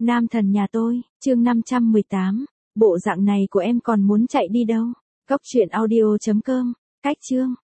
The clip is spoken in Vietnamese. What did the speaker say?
Nam thần nhà tôi, chương 518. Bộ dạng này của em còn muốn chạy đi đâu? Cốc truyện audio.com. Cách chương.